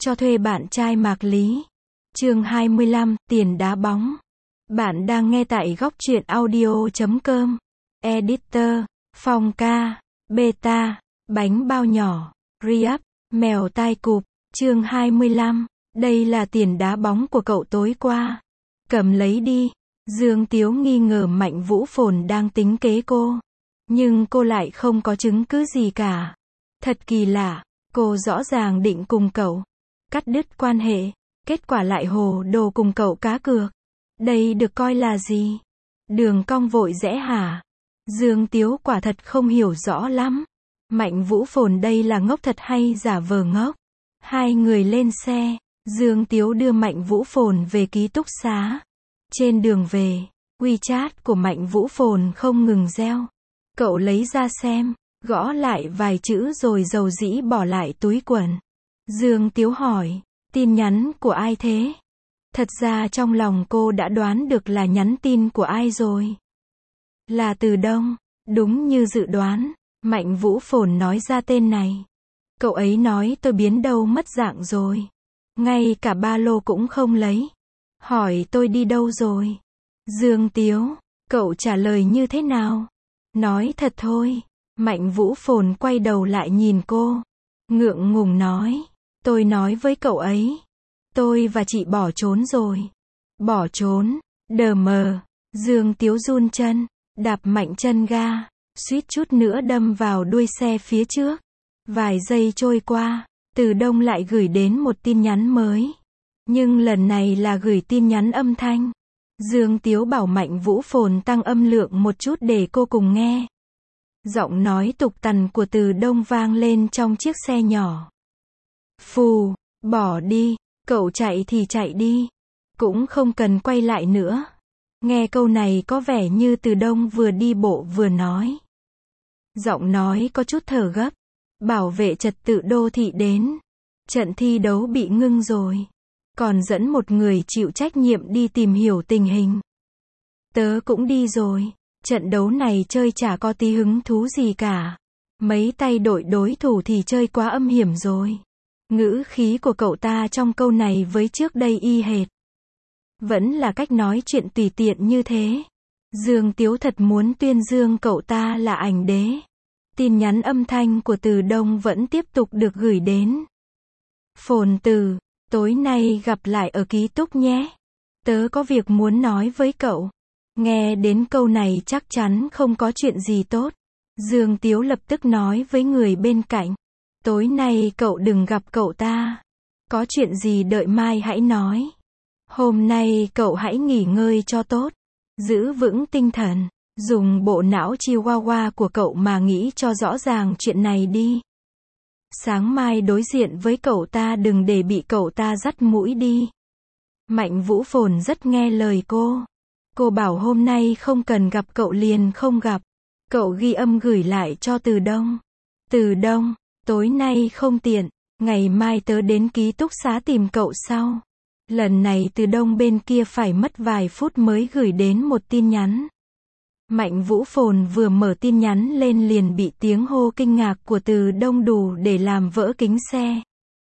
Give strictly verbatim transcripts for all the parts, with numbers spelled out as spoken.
cho thuê bạn trai Mạc Lý. Chương hai mươi lăm, tiền đá bóng. Bạn đang nghe tại góc truyện audio chấm com. Editor, Phong ca, Beta, bánh bao nhỏ, Riap, mèo tai cụp. Chương hai mươi lăm, đây là tiền đá bóng của cậu tối qua. Cầm lấy đi. Dương Tiếu nghi ngờ Mạnh Vũ Phồn đang tính kế cô. Nhưng cô lại không có chứng cứ gì cả. Thật kỳ lạ, cô rõ ràng định cùng cậu cắt đứt quan hệ, kết quả lại hồ đồ cùng cậu cá cược. Đây được coi là gì? Đường cong vội rẽ hả? Dương Tiếu quả thật không hiểu rõ lắm. Mạnh Vũ Phồn đây là ngốc thật hay giả vờ ngốc? Hai người lên xe, Dương Tiếu đưa Mạnh Vũ Phồn về ký túc xá. Trên đường về, WeChat của Mạnh Vũ Phồn không ngừng reo. Cậu lấy ra xem, gõ lại vài chữ rồi dầu dĩ bỏ lại túi quần. Dương Tiếu hỏi, tin nhắn của ai thế? Thật ra trong lòng cô đã đoán được là nhắn tin của ai rồi. Là Từ Đông. Đúng như dự đoán, Mạnh Vũ Phồn nói ra tên này. Cậu ấy nói tôi biến đâu mất dạng rồi. Ngay cả ba lô cũng không lấy. Hỏi tôi đi đâu rồi? Dương Tiếu, cậu trả lời như thế nào? Nói thật thôi. Mạnh Vũ Phồn quay đầu lại nhìn cô. Ngượng ngùng nói. Tôi nói với cậu ấy. Tôi và chị bỏ trốn rồi. Bỏ trốn? Đờ mờ. Dương Tiếu run chân, đạp mạnh chân ga, suýt chút nữa đâm vào đuôi xe phía trước. Vài giây trôi qua, Từ Đông lại gửi đến một tin nhắn mới. Nhưng lần này là gửi tin nhắn âm thanh. Dương Tiếu bảo Mạnh Vũ Phồn tăng âm lượng một chút để cô cùng nghe. Giọng nói tục tằn của Từ Đông vang lên trong chiếc xe nhỏ. Phù, bỏ đi, cậu chạy thì chạy đi. Cũng không cần quay lại nữa. Nghe câu này có vẻ như Từ Đông vừa đi bộ vừa nói. Giọng nói có chút thở gấp. Bảo vệ trật tự đô thị đến. Trận thi đấu bị ngưng rồi. Còn dẫn một người chịu trách nhiệm đi tìm hiểu tình hình. Tớ cũng đi rồi. Trận đấu này chơi chả có tí hứng thú gì cả. Mấy tay đội đối thủ thì chơi quá âm hiểm rồi. Ngữ khí của cậu ta trong câu này với trước đây y hệt. Vẫn là cách nói chuyện tùy tiện như thế. Dương Tiếu thật muốn tuyên dương cậu ta là ảnh đế. Tin nhắn âm thanh của Từ Đông vẫn tiếp tục được gửi đến. Phồn Từ, tối nay gặp lại ở ký túc nhé. Tớ có việc muốn nói với cậu. Nghe đến câu này chắc chắn không có chuyện gì tốt. Dương Tiếu lập tức nói với người bên cạnh. Tối nay cậu đừng gặp cậu ta. Có chuyện gì đợi mai hãy nói. Hôm nay cậu hãy nghỉ ngơi cho tốt. Giữ vững tinh thần. Dùng bộ não chihuahua của cậu mà nghĩ cho rõ ràng chuyện này đi. Sáng mai đối diện với cậu ta đừng để bị cậu ta dắt mũi đi. Mạnh Vũ Phồn rất nghe lời cô. Cô bảo hôm nay không cần gặp cậu liền không gặp. Cậu ghi âm gửi lại cho Từ Đông. Từ Đông, tối nay không tiện. Ngày mai tớ đến ký túc xá tìm cậu sau. Lần này Từ Đông bên kia phải mất vài phút mới gửi đến một tin nhắn. Mạnh Vũ Phồn vừa mở tin nhắn lên liền bị tiếng hô kinh ngạc của Từ Đông đủ để làm vỡ kính xe.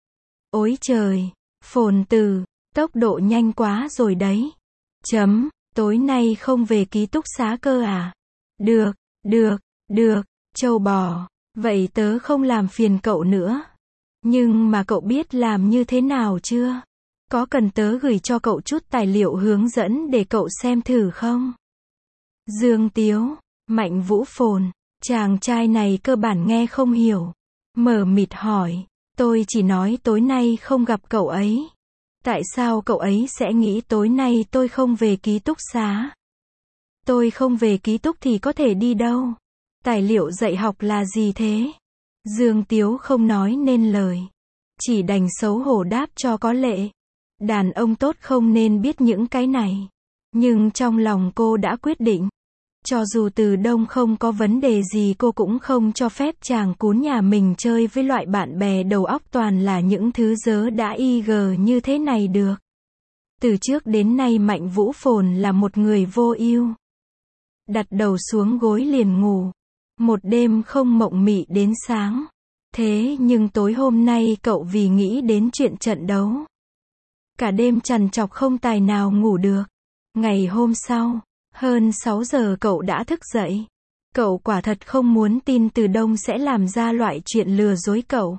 Ôi trời, Phồn Từ, tốc độ nhanh quá rồi đấy. Chấm, tối nay không về ký túc xá cơ à? Được, được, được, trâu bò, vậy tớ không làm phiền cậu nữa. Nhưng mà cậu biết làm như thế nào chưa? Có cần tớ gửi cho cậu chút tài liệu hướng dẫn để cậu xem thử không? Dương Tiếu, Mạnh Vũ Phồn, chàng trai này cơ bản nghe không hiểu. Mờ mịt hỏi, tôi chỉ nói tối nay không gặp cậu ấy. Tại sao cậu ấy sẽ nghĩ tối nay tôi không về ký túc xá? Tôi không về ký túc thì có thể đi đâu? Tài liệu dạy học là gì thế? Dương Tiếu không nói nên lời. Chỉ đành xấu hổ đáp cho có lệ. Đàn ông tốt không nên biết những cái này. Nhưng trong lòng cô đã quyết định. Cho dù Từ Đông không có vấn đề gì cô cũng không cho phép chàng cún nhà mình chơi với loại bạn bè đầu óc toàn là những thứ dớ đã y gờ như thế này được. Từ trước đến nay Mạnh Vũ Phồn là một người vô ưu. Đặt đầu xuống gối liền ngủ. Một đêm không mộng mị đến sáng. Thế nhưng tối hôm nay cậu vì nghĩ đến chuyện trận đấu, cả đêm trằn trọc không tài nào ngủ được. Ngày hôm sau, hơn sáu giờ cậu đã thức dậy. Cậu quả thật không muốn tin Từ Đông sẽ làm ra loại chuyện lừa dối cậu.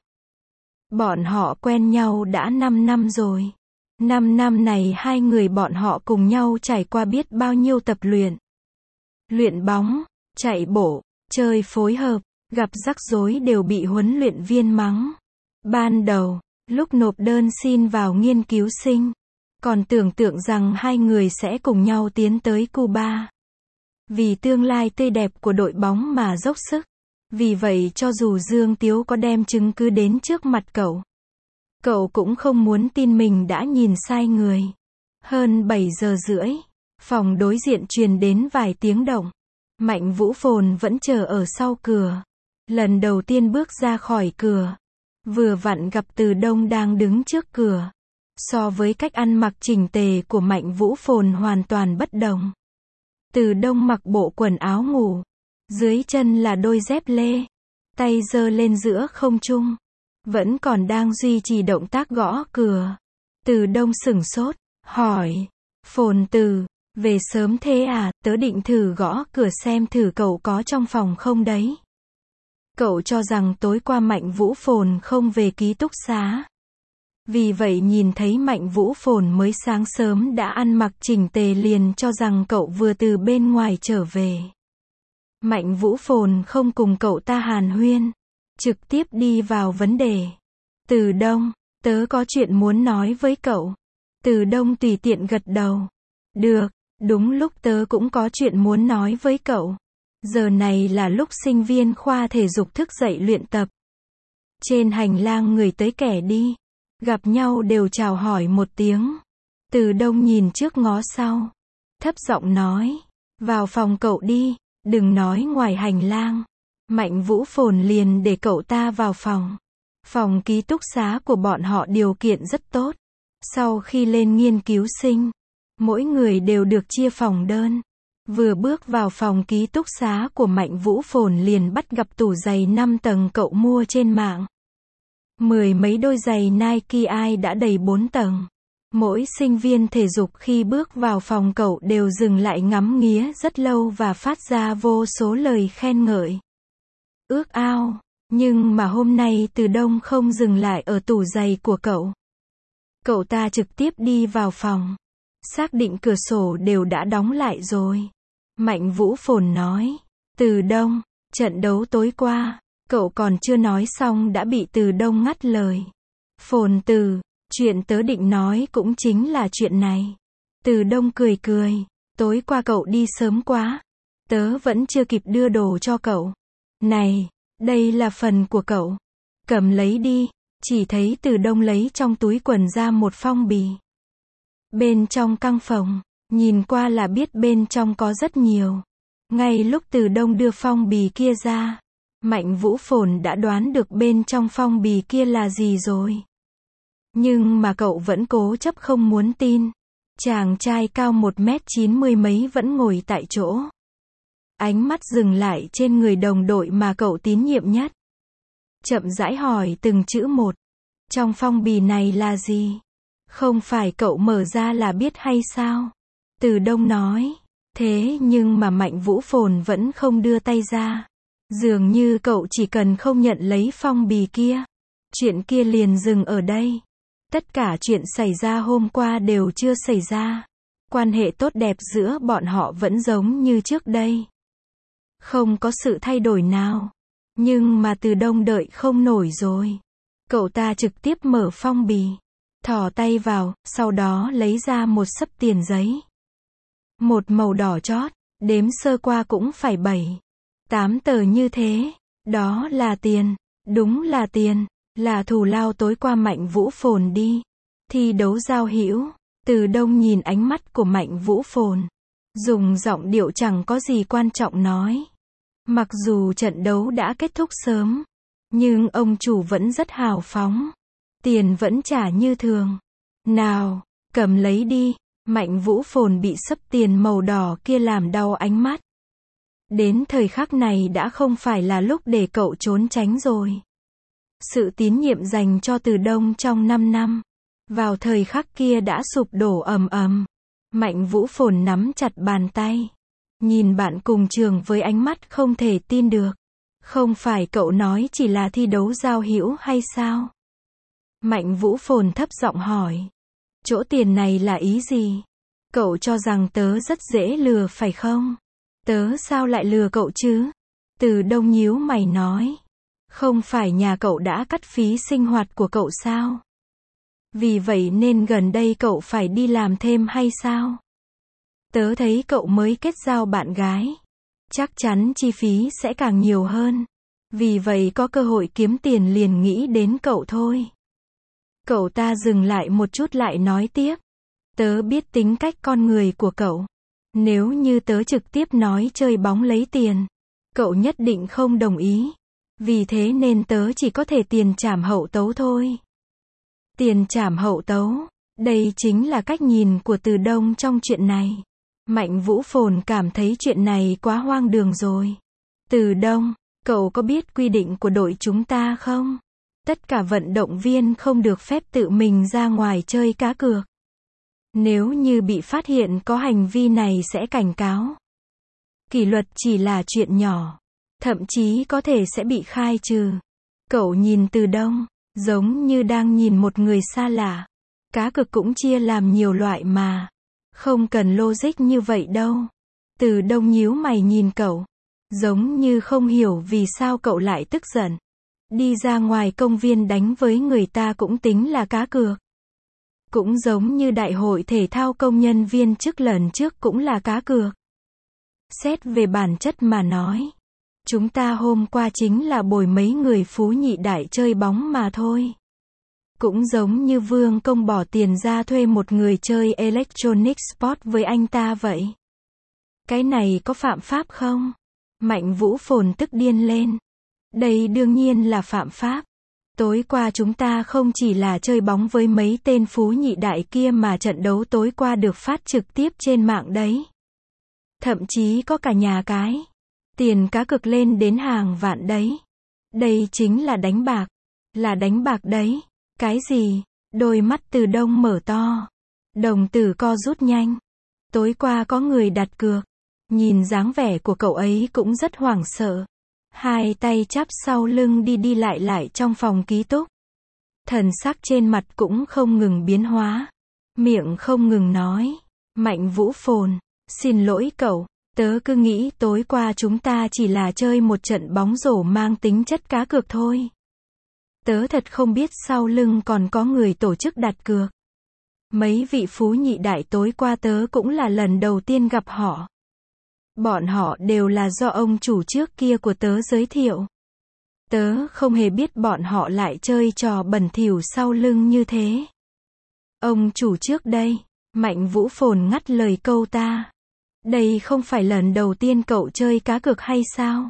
Bọn họ quen nhau đã năm năm rồi. năm năm này hai người bọn họ cùng nhau trải qua biết bao nhiêu tập luyện. Luyện bóng, chạy bộ, chơi phối hợp, gặp rắc rối đều bị huấn luyện viên mắng. Ban đầu, lúc nộp đơn xin vào nghiên cứu sinh, còn tưởng tượng rằng hai người sẽ cùng nhau tiến tới Cuba. Vì tương lai tươi đẹp của đội bóng mà dốc sức. Vì vậy cho dù Dương Tiếu có đem chứng cứ đến trước mặt cậu, cậu cũng không muốn tin mình đã nhìn sai người. Hơn bảy giờ rưỡi, phòng đối diện truyền đến vài tiếng động. Mạnh Vũ Phồn vẫn chờ ở sau cửa. Lần đầu tiên bước ra khỏi cửa, vừa vặn gặp Từ Đông đang đứng trước cửa. So với cách ăn mặc chỉnh tề của Mạnh Vũ Phồn hoàn toàn bất đồng. Từ Đông mặc bộ quần áo ngủ, dưới chân là đôi dép lê, tay giơ lên giữa không trung, vẫn còn đang duy trì động tác gõ cửa. Từ Đông sửng sốt, hỏi, Phồn Từ, về sớm thế à, tớ định thử gõ cửa xem thử cậu có trong phòng không đấy. Cậu cho rằng tối qua Mạnh Vũ Phồn không về ký túc xá. Vì vậy nhìn thấy Mạnh Vũ Phồn mới sáng sớm đã ăn mặc chỉnh tề liền cho rằng cậu vừa từ bên ngoài trở về. Mạnh Vũ Phồn không cùng cậu ta hàn huyên, trực tiếp đi vào vấn đề. Từ Đông, tớ có chuyện muốn nói với cậu. Từ Đông tùy tiện gật đầu. Được, đúng lúc tớ cũng có chuyện muốn nói với cậu. Giờ này là lúc sinh viên khoa thể dục thức dậy luyện tập. Trên hành lang người tới kẻ đi, gặp nhau đều chào hỏi một tiếng. Từ Đông nhìn trước ngó sau, thấp giọng nói, vào phòng cậu đi, đừng nói ngoài hành lang. Mạnh Vũ Phồn liền để cậu ta vào phòng. Phòng ký túc xá của bọn họ điều kiện rất tốt. Sau khi lên nghiên cứu sinh, mỗi người đều được chia phòng đơn. Vừa bước vào phòng ký túc xá của Mạnh Vũ Phồn liền bắt gặp tủ giày năm tầng cậu mua trên mạng. Mười mấy đôi giày Nike ai đã đầy bốn tầng. Mỗi sinh viên thể dục khi bước vào phòng cậu đều dừng lại ngắm nghía rất lâu và phát ra vô số lời khen ngợi. Ước ao, nhưng mà hôm nay Từ Đông không dừng lại ở tủ giày của cậu. Cậu ta trực tiếp đi vào phòng. Xác định cửa sổ đều đã đóng lại rồi. Mạnh Vũ Phồn nói, Từ Đông, trận đấu tối qua, cậu còn chưa nói xong đã bị Từ Đông ngắt lời. Phồn Từ, chuyện tớ định nói cũng chính là chuyện này. Từ Đông cười cười, tối qua cậu đi sớm quá. Tớ vẫn chưa kịp đưa đồ cho cậu. Này, đây là phần của cậu. Cầm lấy đi. Chỉ thấy Từ Đông lấy trong túi quần ra một phong bì. Bên trong căng phòng, nhìn qua là biết bên trong có rất nhiều. Ngay lúc Từ Đông đưa phong bì kia ra, Mạnh Vũ Phồn đã đoán được bên trong phong bì kia là gì rồi. Nhưng mà cậu vẫn cố chấp không muốn tin. Chàng trai cao một mét chín mươi mấy vẫn ngồi tại chỗ. Ánh mắt dừng lại trên người đồng đội mà cậu tín nhiệm nhất. Chậm rãi hỏi từng chữ một. Trong phong bì này là gì? Không phải cậu mở ra là biết hay sao? Từ Đông nói. Thế nhưng mà Mạnh Vũ Phồn vẫn không đưa tay ra. Dường như cậu chỉ cần không nhận lấy phong bì kia. Chuyện kia liền dừng ở đây. Tất cả chuyện xảy ra hôm qua đều chưa xảy ra. Quan hệ tốt đẹp giữa bọn họ vẫn giống như trước đây. Không có sự thay đổi nào. Nhưng mà Từ Đông đợi không nổi rồi. Cậu ta trực tiếp mở phong bì. Thò tay vào, sau đó lấy ra một xấp tiền giấy. Một màu đỏ chót, đếm sơ qua cũng phải bảy, tám tờ như thế. Đó là tiền, đúng là tiền, là thù lao tối qua Mạnh Vũ Phồn đi. Thi đấu giao hữu. Từ Đông nhìn ánh mắt của Mạnh Vũ Phồn, dùng giọng điệu chẳng có gì quan trọng nói. Mặc dù trận đấu đã kết thúc sớm, nhưng ông chủ vẫn rất hào phóng. Tiền vẫn trả như thường. Nào, cầm lấy đi. Mạnh Vũ Phồn bị xấp tiền màu đỏ kia làm đau ánh mắt. Đến thời khắc này đã không phải là lúc để cậu trốn tránh rồi. Sự tín nhiệm dành cho Từ Đông trong năm năm, vào thời khắc kia đã sụp đổ ầm ầm. Mạnh Vũ Phồn nắm chặt bàn tay, nhìn bạn cùng trường với ánh mắt không thể tin được. Không phải cậu nói chỉ là thi đấu giao hữu hay sao? Mạnh Vũ Phồn thấp giọng hỏi. Chỗ tiền này là ý gì? Cậu cho rằng tớ rất dễ lừa phải không? Tớ sao lại lừa cậu chứ? Từ Đông nhíu mày nói. Không phải nhà cậu đã cắt phí sinh hoạt của cậu sao? Vì vậy nên gần đây cậu phải đi làm thêm hay sao? Tớ thấy cậu mới kết giao bạn gái. Chắc chắn chi phí sẽ càng nhiều hơn. Vì vậy có cơ hội kiếm tiền liền nghĩ đến cậu thôi. Cậu ta dừng lại một chút lại nói tiếp. Tớ biết tính cách con người của cậu. Nếu như tớ trực tiếp nói chơi bóng lấy tiền, cậu nhất định không đồng ý. Vì thế nên tớ chỉ có thể tiền trảm hậu tấu thôi. Tiền trảm hậu tấu, đây chính là cách nhìn của Từ Đông trong chuyện này. Mạnh Vũ Phồn cảm thấy chuyện này quá hoang đường rồi. Từ Đông, cậu có biết quy định của đội chúng ta không? Tất cả vận động viên không được phép tự mình ra ngoài chơi cá cược. Nếu như bị phát hiện có hành vi này sẽ cảnh cáo. Kỷ luật chỉ là chuyện nhỏ, thậm chí có thể sẽ bị khai trừ. Cậu nhìn Từ Đông, giống như đang nhìn một người xa lạ. Cá cược cũng chia làm nhiều loại mà. Không cần logic như vậy đâu. Từ Đông nhíu mày nhìn cậu, giống như không hiểu vì sao cậu lại tức giận. Đi ra ngoài công viên đánh với người ta cũng tính là cá cược. Cũng giống như đại hội thể thao công nhân viên chức lần trước cũng là cá cược. Xét về bản chất mà nói, chúng ta hôm qua chính là bồi mấy người phú nhị đại chơi bóng mà thôi. Cũng giống như Vương Công bỏ tiền ra thuê một người chơi Electronic Sport với anh ta vậy. Cái này có phạm pháp không? Mạnh Vũ Phồn tức điên lên. Đây đương nhiên là phạm pháp. Tối qua chúng ta không chỉ là chơi bóng với mấy tên phú nhị đại kia mà trận đấu tối qua được phát trực tiếp trên mạng đấy. Thậm chí có cả nhà cái. Tiền cá cược lên đến hàng vạn đấy. Đây chính là đánh bạc. Là đánh bạc đấy. Cái gì? Đôi mắt Từ Đông mở to. Đồng tử co rút nhanh. Tối qua có người đặt cược. Nhìn dáng vẻ của cậu ấy cũng rất hoảng sợ. Hai tay chắp sau lưng đi đi lại lại trong phòng ký túc. Thần sắc trên mặt cũng không ngừng biến hóa. Miệng không ngừng nói. Mạnh Vũ Phồn, xin lỗi cậu, tớ cứ nghĩ tối qua chúng ta chỉ là chơi một trận bóng rổ mang tính chất cá cược thôi. Tớ thật không biết sau lưng còn có người tổ chức đặt cược. Mấy vị phú nhị đại tối qua tớ cũng là lần đầu tiên gặp họ. Bọn họ đều là do ông chủ trước kia của tớ giới thiệu. Tớ không hề biết bọn họ lại chơi trò bẩn thỉu sau lưng như thế. Ông chủ trước đây, Mạnh Vũ Phồn ngắt lời câu ta. Đây không phải lần đầu tiên cậu chơi cá cược hay sao?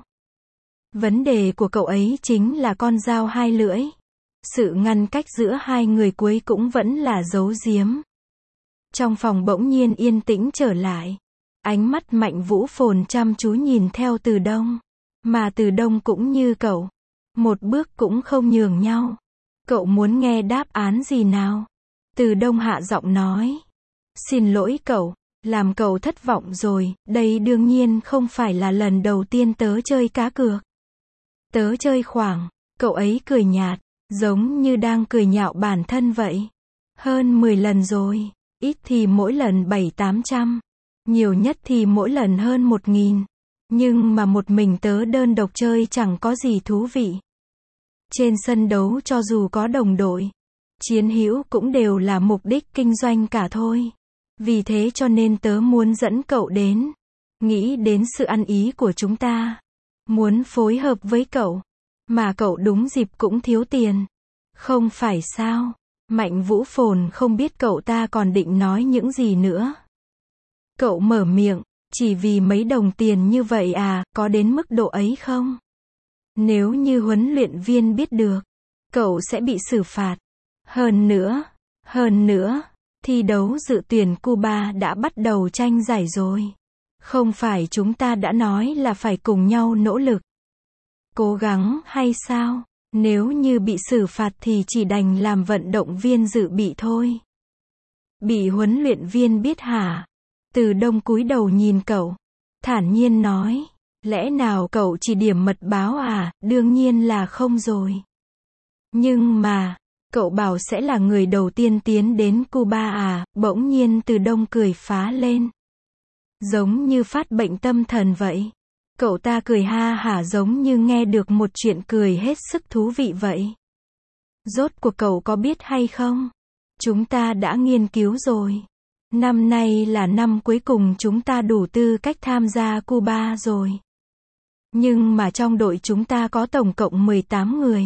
Vấn đề của cậu ấy chính là con dao hai lưỡi. Sự ngăn cách giữa hai người cuối cũng vẫn là giấu giếm. Trong phòng bỗng nhiên yên tĩnh trở lại. Ánh mắt Mạnh Vũ Phồn chăm chú nhìn theo Từ Đông. Mà Từ Đông cũng như cậu. Một bước cũng không nhường nhau. Cậu muốn nghe đáp án gì nào? Từ Đông hạ giọng nói. Xin lỗi cậu, làm cậu thất vọng rồi, đây đương nhiên không phải là lần đầu tiên tớ chơi cá cược. Tớ chơi khoảng, cậu ấy cười nhạt, giống như đang cười nhạo bản thân vậy. Hơn mười lần rồi, ít thì mỗi lần bảy tám trăm, nhiều nhất thì mỗi lần hơn một nghìn. Nhưng mà một mình tớ đơn độc chơi chẳng có gì thú vị. Trên sân đấu cho dù có đồng đội, chiến hữu cũng đều là mục đích kinh doanh cả thôi. Vì thế cho nên tớ muốn dẫn cậu đến. Nghĩ đến sự ăn ý của chúng ta. Muốn phối hợp với cậu. Mà cậu đúng dịp cũng thiếu tiền. Không phải sao? Mạnh Vũ Phồn không biết cậu ta còn định nói những gì nữa. Cậu mở miệng, chỉ vì mấy đồng tiền như vậy à, có đến mức độ ấy không? Nếu như huấn luyện viên biết được, cậu sẽ bị xử phạt. Hơn nữa, hơn nữa, thi đấu dự tuyển Cuba đã bắt đầu tranh giải rồi. Không phải chúng ta đã nói là phải cùng nhau nỗ lực, cố gắng hay sao? Nếu như bị xử phạt thì chỉ đành làm vận động viên dự bị thôi. Bị huấn luyện viên biết hả? Từ Đông cúi đầu nhìn cậu, thản nhiên nói, lẽ nào cậu chỉ điểm mật báo à? Đương nhiên là không rồi. Nhưng mà, cậu bảo sẽ là người đầu tiên tiến đến Cuba à? Bỗng nhiên Từ Đông cười phá lên. Giống như phát bệnh tâm thần vậy. Cậu ta cười ha hả giống như nghe được một chuyện cười hết sức thú vị vậy. Rốt cuộc cậu có biết hay không? Chúng ta đã nghiên cứu rồi. Năm nay là năm cuối cùng chúng ta đủ tư cách tham gia Cuba rồi. Nhưng mà trong đội chúng ta có tổng cộng mười tám người.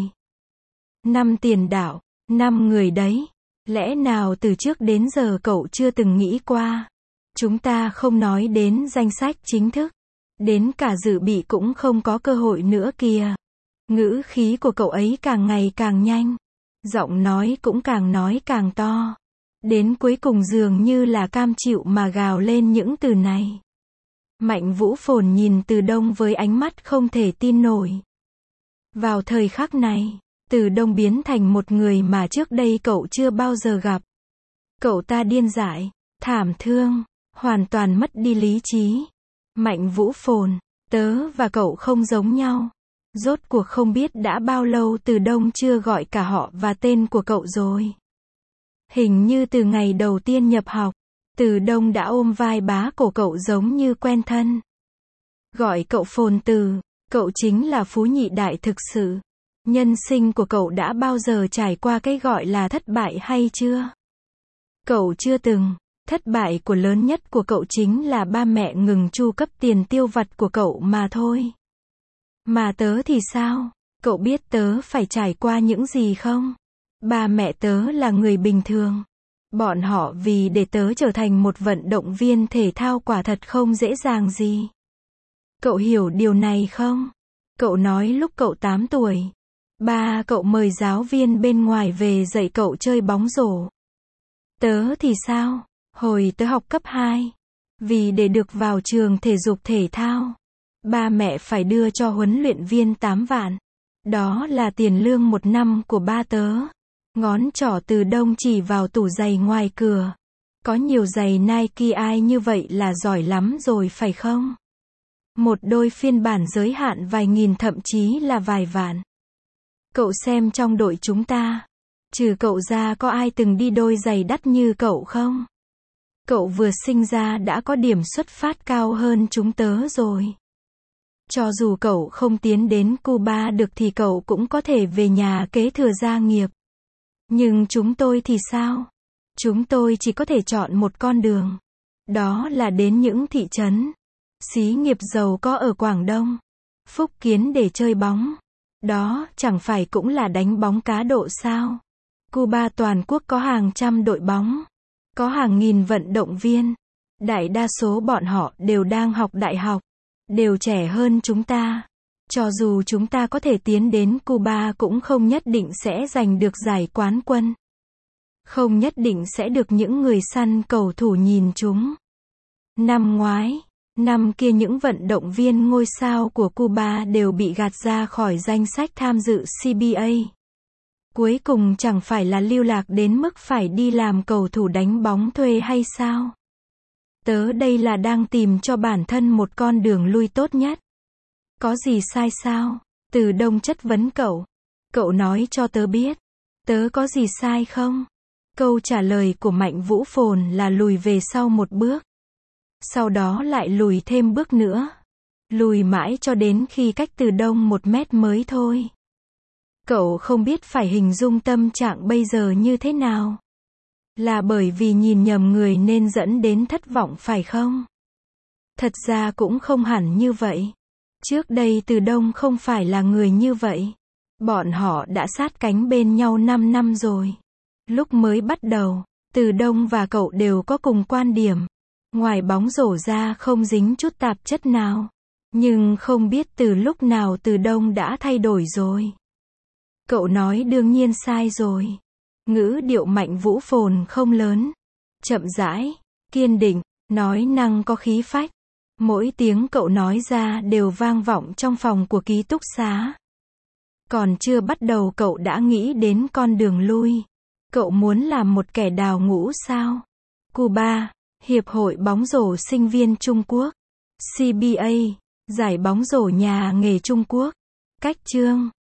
Năm tiền đạo, năm người đấy. Lẽ nào từ trước đến giờ cậu chưa từng nghĩ qua? Chúng ta không nói đến danh sách chính thức. Đến cả dự bị cũng không có cơ hội nữa kìa. Ngữ khí của cậu ấy càng ngày càng nhanh. Giọng nói cũng càng nói càng to. Đến cuối cùng dường như là cam chịu mà gào lên những từ này. Mạnh Vũ Phồn nhìn Từ Đông với ánh mắt không thể tin nổi. Vào thời khắc này, Từ Đông biến thành một người mà trước đây cậu chưa bao giờ gặp. Cậu ta điên dại, thảm thương, hoàn toàn mất đi lý trí. Mạnh Vũ Phồn, tớ và cậu không giống nhau. Rốt cuộc không biết đã bao lâu Từ Đông chưa gọi cả họ và tên của cậu rồi. Hình như từ ngày đầu tiên nhập học, Từ Đông đã ôm vai bá cổ cậu giống như quen thân. Gọi cậu Phồn Từ, cậu chính là phú nhị đại thực sự. Nhân sinh của cậu đã bao giờ trải qua cái gọi là thất bại hay chưa? Cậu chưa từng. Thất bại của lớn nhất của cậu chính là ba mẹ ngừng chu cấp tiền tiêu vặt của cậu mà thôi. Mà tớ thì sao? Cậu biết tớ phải trải qua những gì không? Ba mẹ tớ là người bình thường. Bọn họ vì để tớ trở thành một vận động viên thể thao quả thật không dễ dàng gì. Cậu hiểu điều này không? Cậu nói lúc cậu tám tuổi, ba cậu mời giáo viên bên ngoài về dạy cậu chơi bóng rổ. Tớ thì sao? Hồi tớ học cấp hai, vì để được vào trường thể dục thể thao, ba mẹ phải đưa cho huấn luyện viên tám vạn. Đó là tiền lương một năm của ba tớ. Ngón trỏ Từ Đông chỉ vào tủ giày ngoài cửa. Có nhiều giày Nike ai như vậy là giỏi lắm rồi phải không? Một đôi phiên bản giới hạn vài nghìn thậm chí là vài vạn. Cậu xem trong đội chúng ta, trừ cậu ra có ai từng đi đôi giày đắt như cậu không? Cậu vừa sinh ra đã có điểm xuất phát cao hơn chúng tớ rồi. Cho dù cậu không tiến đến Cuba được thì cậu cũng có thể về nhà kế thừa gia nghiệp. Nhưng chúng tôi thì sao? Chúng tôi chỉ có thể chọn một con đường. Đó là đến những thị trấn, xí nghiệp giàu có ở Quảng Đông, Phúc Kiến để chơi bóng. Đó chẳng phải cũng là đánh bóng cá độ sao? Cuba toàn quốc có hàng trăm đội bóng. Có hàng nghìn vận động viên. Đại đa số bọn họ đều đang học đại học. Đều trẻ hơn chúng ta. Cho dù chúng ta có thể tiến đến Cuba cũng không nhất định sẽ giành được giải quán quân. Không nhất định sẽ được những người săn cầu thủ nhìn chúng. Năm ngoái, năm kia những vận động viên ngôi sao của Cuba đều bị gạt ra khỏi danh sách tham dự xê bê a. Cuối cùng chẳng phải là lưu lạc đến mức phải đi làm cầu thủ đánh bóng thuê hay sao? Tớ đây là đang tìm cho bản thân một con đường lui tốt nhất. Có gì sai sao? Từ Đông chất vấn cậu. Cậu nói cho tớ biết. Tớ có gì sai không? Câu trả lời của Mạnh Vũ Phồn là lùi về sau một bước. Sau đó lại lùi thêm bước nữa. Lùi mãi cho đến khi cách Từ Đông một mét mới thôi. Cậu không biết phải hình dung tâm trạng bây giờ như thế nào. Là bởi vì nhìn nhầm người nên dẫn đến thất vọng phải không? Thật ra cũng không hẳn như vậy. Trước đây Từ Đông không phải là người như vậy. Bọn họ đã sát cánh bên nhau năm năm rồi. Lúc mới bắt đầu, Từ Đông và cậu đều có cùng quan điểm. Ngoài bóng rổ ra không dính chút tạp chất nào. Nhưng không biết từ lúc nào Từ Đông đã thay đổi rồi. Cậu nói đương nhiên sai rồi. Ngữ điệu Mạnh Vũ Phồn không lớn. Chậm rãi, kiên định, nói năng có khí phách. Mỗi tiếng cậu nói ra đều vang vọng trong phòng của ký túc xá. Còn chưa bắt đầu cậu đã nghĩ đến con đường lui. Cậu muốn làm một kẻ đào ngũ sao? Cuba, Hiệp hội bóng rổ sinh viên Trung Quốc. xê bê a, Giải bóng rổ nhà nghề Trung Quốc. Cách chương